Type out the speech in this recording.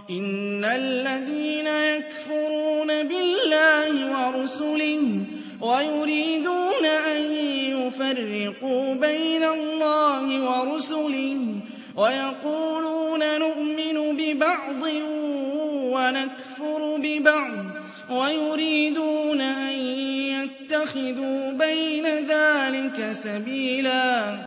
إِنَّ الَّذِينَ يَكْفُرُونَ بِاللَّهِ وَرُسُلِهِ وَيُرِيدُونَ أَن يُفَرِّقُوا بَيْنَ اللَّهِ وَرُسُلِهِ وَيَقُولُونَ نُؤْمِنُ بِبَعْضٍ وَنَكْفُرُ بِبَعْضٍ وَيُرِيدُونَ أَن يَتَّخِذُوا بَيْنَ ذَٰلِكَ سَبِيلًا